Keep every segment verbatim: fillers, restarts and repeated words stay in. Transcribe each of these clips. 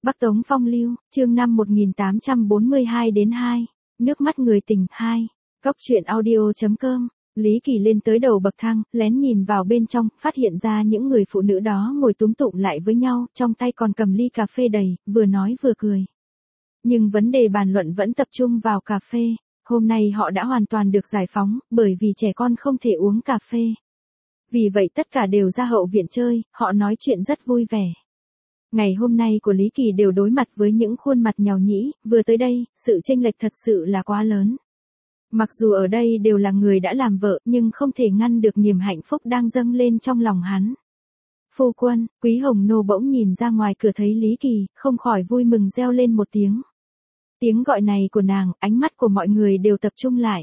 Bắc Tống Phong Lưu, chương năm một nghìn tám trăm bốn mươi hai đến hai. Nước mắt người tình hai. Góc truyện audio.com. Lý Kỳ lên tới đầu bậc thang, lén nhìn vào bên trong, phát hiện ra những người phụ nữ đó ngồi túm tụm lại với nhau, trong tay còn cầm ly cà phê đầy, vừa nói vừa cười. Nhưng vấn đề bàn luận vẫn tập trung vào cà phê. Hôm nay họ đã hoàn toàn được giải phóng, bởi vì trẻ con không thể uống cà phê. Vì vậy tất cả đều ra hậu viện chơi, họ nói chuyện rất vui vẻ. Ngày hôm nay của Lý Kỳ đều đối mặt với những khuôn mặt nhàu nhĩ, vừa tới đây, sự chênh lệch thật sự là quá lớn. Mặc dù ở đây đều là người đã làm vợ, nhưng không thể ngăn được niềm hạnh phúc đang dâng lên trong lòng hắn. Phu quân, Quý Hồng Nô bỗng nhìn ra ngoài cửa thấy Lý Kỳ, không khỏi vui mừng reo lên một tiếng. Tiếng gọi này của nàng, ánh mắt của mọi người đều tập trung lại.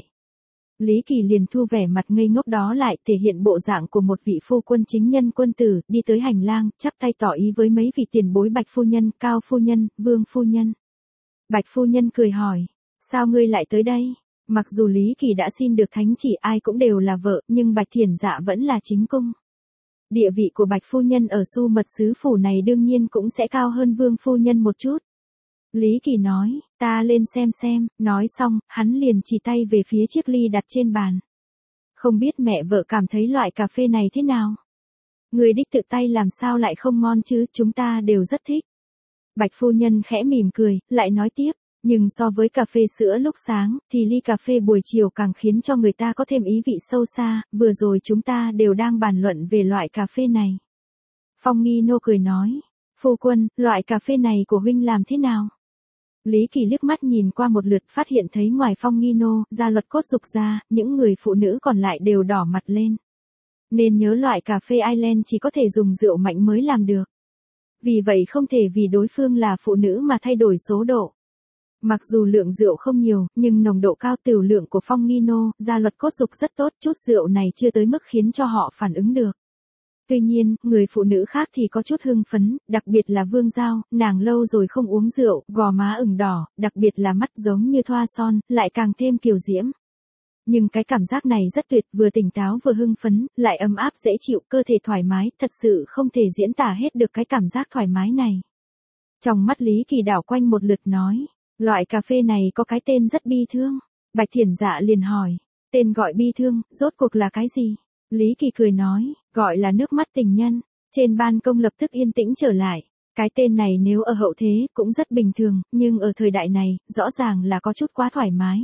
Lý Kỳ liền thu vẻ mặt ngây ngốc đó lại, thể hiện bộ dạng của một vị phu quân chính nhân quân tử, đi tới hành lang, chắp tay tỏ ý với mấy vị tiền bối Bạch phu nhân, Cao phu nhân, Vương phu nhân. Bạch phu nhân cười hỏi, sao ngươi lại tới đây? Mặc dù Lý Kỳ đã xin được thánh chỉ ai cũng đều là vợ, nhưng Bạch Thiển Dạ vẫn là chính cung. Địa vị của Bạch phu nhân ở Su Mật Sứ phủ này đương nhiên cũng sẽ cao hơn Vương phu nhân một chút. Lý Kỳ nói, ta lên xem xem, nói xong, hắn liền chỉ tay về phía chiếc ly đặt trên bàn. Không biết mẹ vợ cảm thấy loại cà phê này thế nào? Người đích tự tay làm sao lại không ngon chứ, chúng ta đều rất thích. Bạch phu nhân khẽ mỉm cười, lại nói tiếp, nhưng so với cà phê sữa lúc sáng, thì ly cà phê buổi chiều càng khiến cho người ta có thêm ý vị sâu xa, vừa rồi chúng ta đều đang bàn luận về loại cà phê này. Phong Nghi Nô cười nói, phu quân, loại cà phê này của huynh làm thế nào? Lý Kỳ liếc mắt nhìn qua một lượt phát hiện thấy ngoài Phong Nghi Nô, Gia Luật Cốt Dục ra, những người phụ nữ còn lại đều đỏ mặt lên. Nên nhớ loại cà phê Ireland chỉ có thể dùng rượu mạnh mới làm được. Vì vậy không thể vì đối phương là phụ nữ mà thay đổi số độ. Mặc dù lượng rượu không nhiều, nhưng nồng độ cao tửu lượng của Phong Nghi Nô, Gia Luật Cốt Dục rất tốt, chút rượu này chưa tới mức khiến cho họ phản ứng được. Tuy nhiên, người phụ nữ khác thì có chút hưng phấn, đặc biệt là Vương Giao, nàng lâu rồi không uống rượu, gò má ửng đỏ, đặc biệt là mắt giống như thoa son, lại càng thêm kiều diễm. Nhưng cái cảm giác này rất tuyệt, vừa tỉnh táo vừa hưng phấn, lại ấm áp dễ chịu, cơ thể thoải mái, thật sự không thể diễn tả hết được cái cảm giác thoải mái này. Trong mắt Lý Kỳ đảo quanh một lượt nói, loại cà phê này có cái tên rất bi thương. Bạch Thiển Dạ liền hỏi, tên gọi bi thương, rốt cuộc là cái gì? Lý Kỳ cười nói, gọi là nước mắt tình nhân. Trên ban công lập tức yên tĩnh trở lại. Cái tên này nếu ở hậu thế cũng rất bình thường, nhưng ở thời đại này, rõ ràng là có chút quá thoải mái.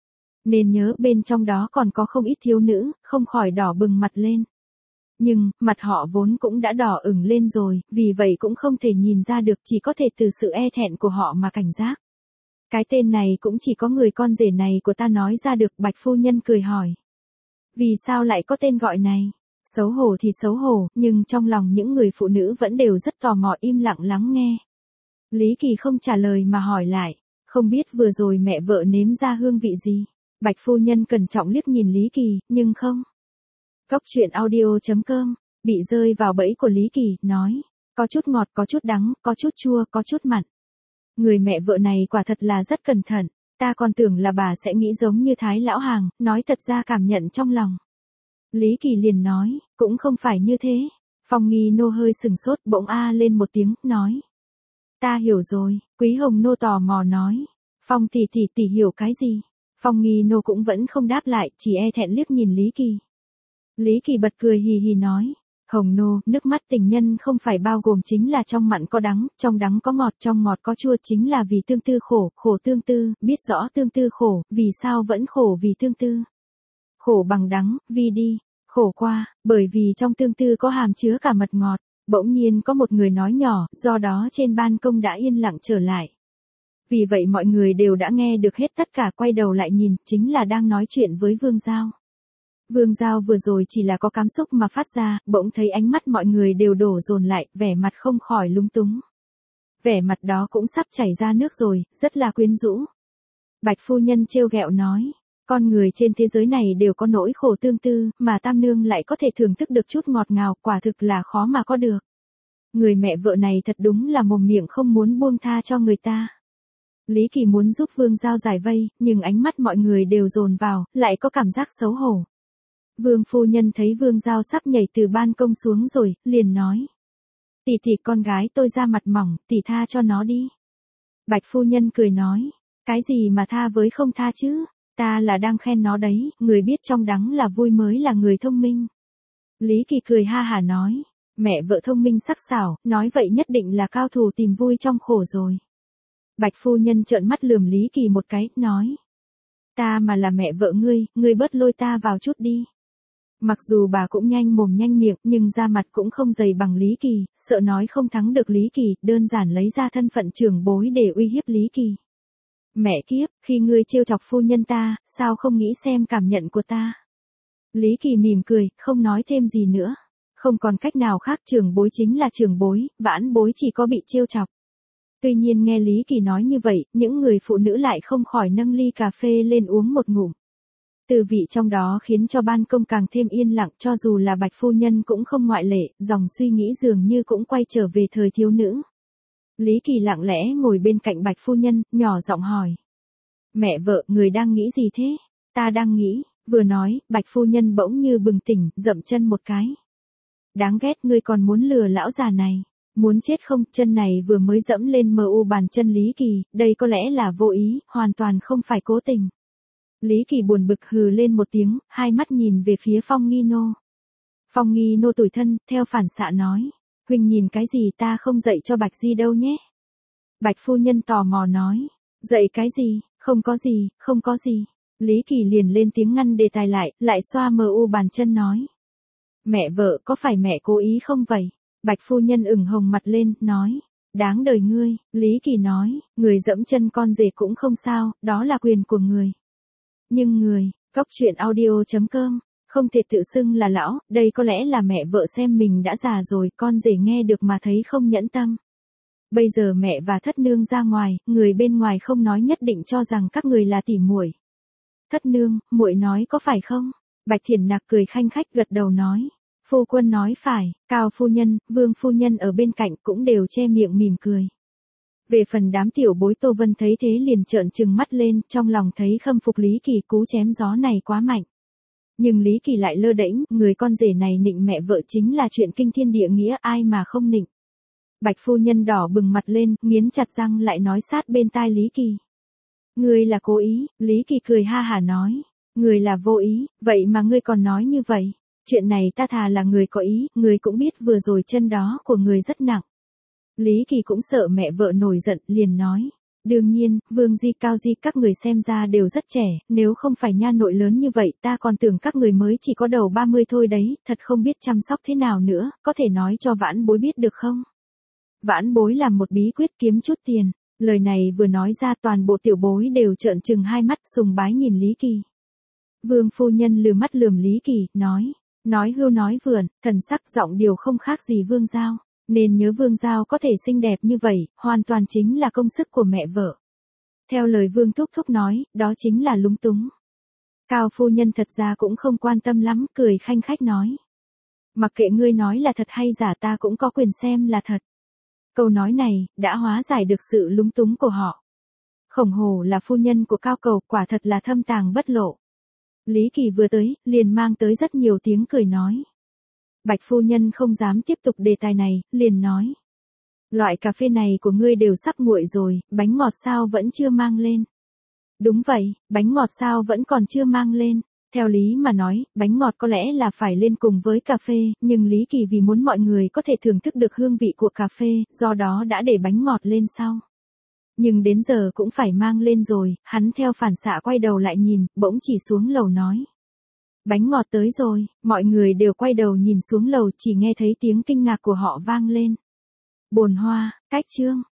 Nên nhớ bên trong đó còn có không ít thiếu nữ, không khỏi đỏ bừng mặt lên. Nhưng, mặt họ vốn cũng đã đỏ ửng lên rồi, vì vậy cũng không thể nhìn ra được, chỉ có thể từ sự e thẹn của họ mà cảnh giác. Cái tên này cũng chỉ có người con rể này của ta nói ra được. Bạch phu nhân cười hỏi. Vì sao lại có tên gọi này? Xấu hổ thì xấu hổ, nhưng trong lòng những người phụ nữ vẫn đều rất tò mò im lặng lắng nghe. Lý Kỳ không trả lời mà hỏi lại, không biết vừa rồi mẹ vợ nếm ra hương vị gì? Bạch phu nhân cẩn trọng liếc nhìn Lý Kỳ, nhưng không. Góc truyện audio.com, bị rơi vào bẫy của Lý Kỳ, nói, có chút ngọt, có chút đắng, có chút chua, có chút mặn. Người mẹ vợ này quả thật là rất cẩn thận. Ta còn tưởng là bà sẽ nghĩ giống như Thái lão hàng, nói thật ra cảm nhận trong lòng. Lý Kỳ liền nói, cũng không phải như thế. Phong Nghi Nô hơi sừng sốt, bỗng a lên một tiếng, nói. Ta hiểu rồi. Quý Hồng Nô tò mò nói. Phong tỷ tỷ tỷ hiểu cái gì? Phong Nghi Nô cũng vẫn không đáp lại, chỉ e thẹn liếc nhìn Lý Kỳ. Lý Kỳ bật cười hì hì nói. Hồng Nô, nước mắt tình nhân không phải bao gồm chính là trong mặn có đắng, trong đắng có ngọt, trong ngọt có chua, chính là vì tương tư khổ, khổ tương tư, biết rõ tương tư khổ, vì sao vẫn khổ vì tương tư. Khổ bằng đắng, vì đi, khổ qua, bởi vì trong tương tư có hàm chứa cả mật ngọt. Bỗng nhiên có một người nói nhỏ, do đó trên ban công đã yên lặng trở lại. Vì vậy mọi người đều đã nghe được hết tất cả, quay đầu lại nhìn, chính là đang nói chuyện với Vương Giao. Vương Giao vừa rồi chỉ là có cảm xúc mà phát ra, bỗng thấy ánh mắt mọi người đều đổ dồn lại, vẻ mặt không khỏi lúng túng. Vẻ mặt đó cũng sắp chảy ra nước rồi, rất là quyến rũ. Bạch phu nhân trêu ghẹo nói, con người trên thế giới này đều có nỗi khổ tương tư, mà tam nương lại có thể thưởng thức được chút ngọt ngào, quả thực là khó mà có được. Người mẹ vợ này thật đúng là mồm miệng không muốn buông tha cho người ta. Lý Kỳ muốn giúp Vương Giao giải vây, nhưng ánh mắt mọi người đều dồn vào, lại có cảm giác xấu hổ. Vương phu nhân thấy Vương Giao sắp nhảy từ ban công xuống rồi, liền nói. Tỷ tỷ con gái tôi da mặt mỏng, tỷ tha cho nó đi. Bạch phu nhân cười nói, cái gì mà tha với không tha chứ, ta là đang khen nó đấy, người biết trong đắng là vui mới là người thông minh. Lý Kỳ cười ha hả nói, mẹ vợ thông minh sắc sảo, nói vậy nhất định là cao thủ tìm vui trong khổ rồi. Bạch phu nhân trợn mắt lườm Lý Kỳ một cái, nói, ta mà là mẹ vợ ngươi, ngươi bớt lôi ta vào chút đi. Mặc dù bà cũng nhanh mồm nhanh miệng, nhưng da mặt cũng không dày bằng Lý Kỳ, sợ nói không thắng được Lý Kỳ, đơn giản lấy ra thân phận trưởng bối để uy hiếp Lý Kỳ. Mẹ kiếp, khi ngươi trêu chọc phu nhân ta, sao không nghĩ xem cảm nhận của ta? Lý Kỳ mỉm cười, không nói thêm gì nữa. Không còn cách nào khác, trưởng bối chính là trưởng bối, vãn bối chỉ có bị trêu chọc. Tuy nhiên nghe Lý Kỳ nói như vậy, những người phụ nữ lại không khỏi nâng ly cà phê lên uống một ngụm. Từ vị trong đó khiến cho ban công càng thêm yên lặng, cho dù là Bạch phu nhân cũng không ngoại lệ, dòng suy nghĩ dường như cũng quay trở về thời thiếu nữ. Lý Kỳ lặng lẽ ngồi bên cạnh Bạch phu nhân, nhỏ giọng hỏi. Mẹ vợ, người đang nghĩ gì thế? Ta đang nghĩ, vừa nói, Bạch phu nhân bỗng như bừng tỉnh, dậm chân một cái. Đáng ghét, ngươi còn muốn lừa lão già này. Muốn chết không, chân này vừa mới dẫm lên mờ u bàn chân Lý Kỳ, đây có lẽ là vô ý, hoàn toàn không phải cố tình. Lý Kỳ buồn bực hừ lên một tiếng, hai mắt nhìn về phía Phong Nghi Nô. Phong Nghi Nô tủi thân, theo phản xạ nói, huynh nhìn cái gì, ta không dạy cho Bạch Di đâu nhé. Bạch phu nhân tò mò nói, dạy cái gì, không có gì, không có gì. Lý Kỳ liền lên tiếng ngăn đề tài lại, lại xoa mờ u bàn chân nói. Mẹ vợ, có phải mẹ cố ý không vậy? Bạch phu nhân ửng hồng mặt lên, nói. Đáng đời ngươi, Lý Kỳ nói, người dẫm chân con rể cũng không sao, đó là quyền của người. Nhưng người, Cóc Truyện Audio chấm com, không thể tự xưng là lão, đây có lẽ là mẹ vợ xem mình đã già rồi, con rể nghe được mà thấy không nhẫn tâm. Bây giờ mẹ và thất nương ra ngoài, người bên ngoài không nói nhất định cho rằng các người là tỉ muội. Thất nương, muội nói có phải không? Bạch Thiển Nặc cười khanh khách gật đầu nói. Phu quân nói phải, Cao phu nhân, Vương phu nhân ở bên cạnh cũng đều che miệng mỉm cười. Về phần đám tiểu bối Tô Vân thấy thế liền trợn trừng mắt lên, trong lòng thấy khâm phục Lý Kỳ cú chém gió này quá mạnh. Nhưng Lý Kỳ lại lơ đễnh, người con rể này nịnh mẹ vợ chính là chuyện kinh thiên địa nghĩa, ai mà không nịnh. Bạch phu nhân đỏ bừng mặt lên, nghiến chặt răng lại nói sát bên tai Lý Kỳ. Ngươi là cố ý, Lý Kỳ cười ha hả nói. Ngươi là vô ý, vậy mà ngươi còn nói như vậy. Chuyện này ta thà là người có ý, người cũng biết vừa rồi chân đó của người rất nặng. Lý Kỳ cũng sợ mẹ vợ nổi giận, liền nói. Đương nhiên, Vương Di Cao Di các người xem ra đều rất trẻ, nếu không phải nha nội lớn như vậy ta còn tưởng các người mới chỉ có đầu ba mươi thôi đấy, thật không biết chăm sóc thế nào nữa, có thể nói cho vãn bối biết được không? Vãn bối làm một bí quyết kiếm chút tiền. Lời này vừa nói ra toàn bộ tiểu bối đều trợn trừng hai mắt sùng bái nhìn Lý Kỳ. Vương phu nhân lừa mắt lườm Lý Kỳ, nói. Nói hưu nói vượn, thần sắc giọng điều không khác gì Vương Giao. Nên nhớ Vương Giao có thể xinh đẹp như vậy, hoàn toàn chính là công sức của mẹ vợ. Theo lời Vương Thúc Thúc nói, đó chính là lúng túng. Cao phu nhân thật ra cũng không quan tâm lắm, cười khanh khách nói. Mặc kệ ngươi nói là thật hay giả ta cũng có quyền xem là thật. Câu nói này, đã hóa giải được sự lúng túng của họ. Khổng Hổ là phu nhân của Cao Cầu, quả thật là thâm tàng bất lộ. Lý Kỳ vừa tới, liền mang tới rất nhiều tiếng cười nói. Bạch phu nhân không dám tiếp tục đề tài này, liền nói. Loại cà phê này của ngươi đều sắp nguội rồi, bánh ngọt sao vẫn chưa mang lên. Đúng vậy, bánh ngọt sao vẫn còn chưa mang lên. Theo lý mà nói, bánh ngọt có lẽ là phải lên cùng với cà phê, nhưng Lý Kỳ vì muốn mọi người có thể thưởng thức được hương vị của cà phê, do đó đã để bánh ngọt lên sau. Nhưng đến giờ cũng phải mang lên rồi, hắn theo phản xạ quay đầu lại nhìn, bỗng chỉ xuống lầu nói. Bánh ngọt tới rồi, mọi người đều quay đầu nhìn xuống lầu, chỉ nghe thấy tiếng kinh ngạc của họ vang lên. Bồn hoa, cách chương.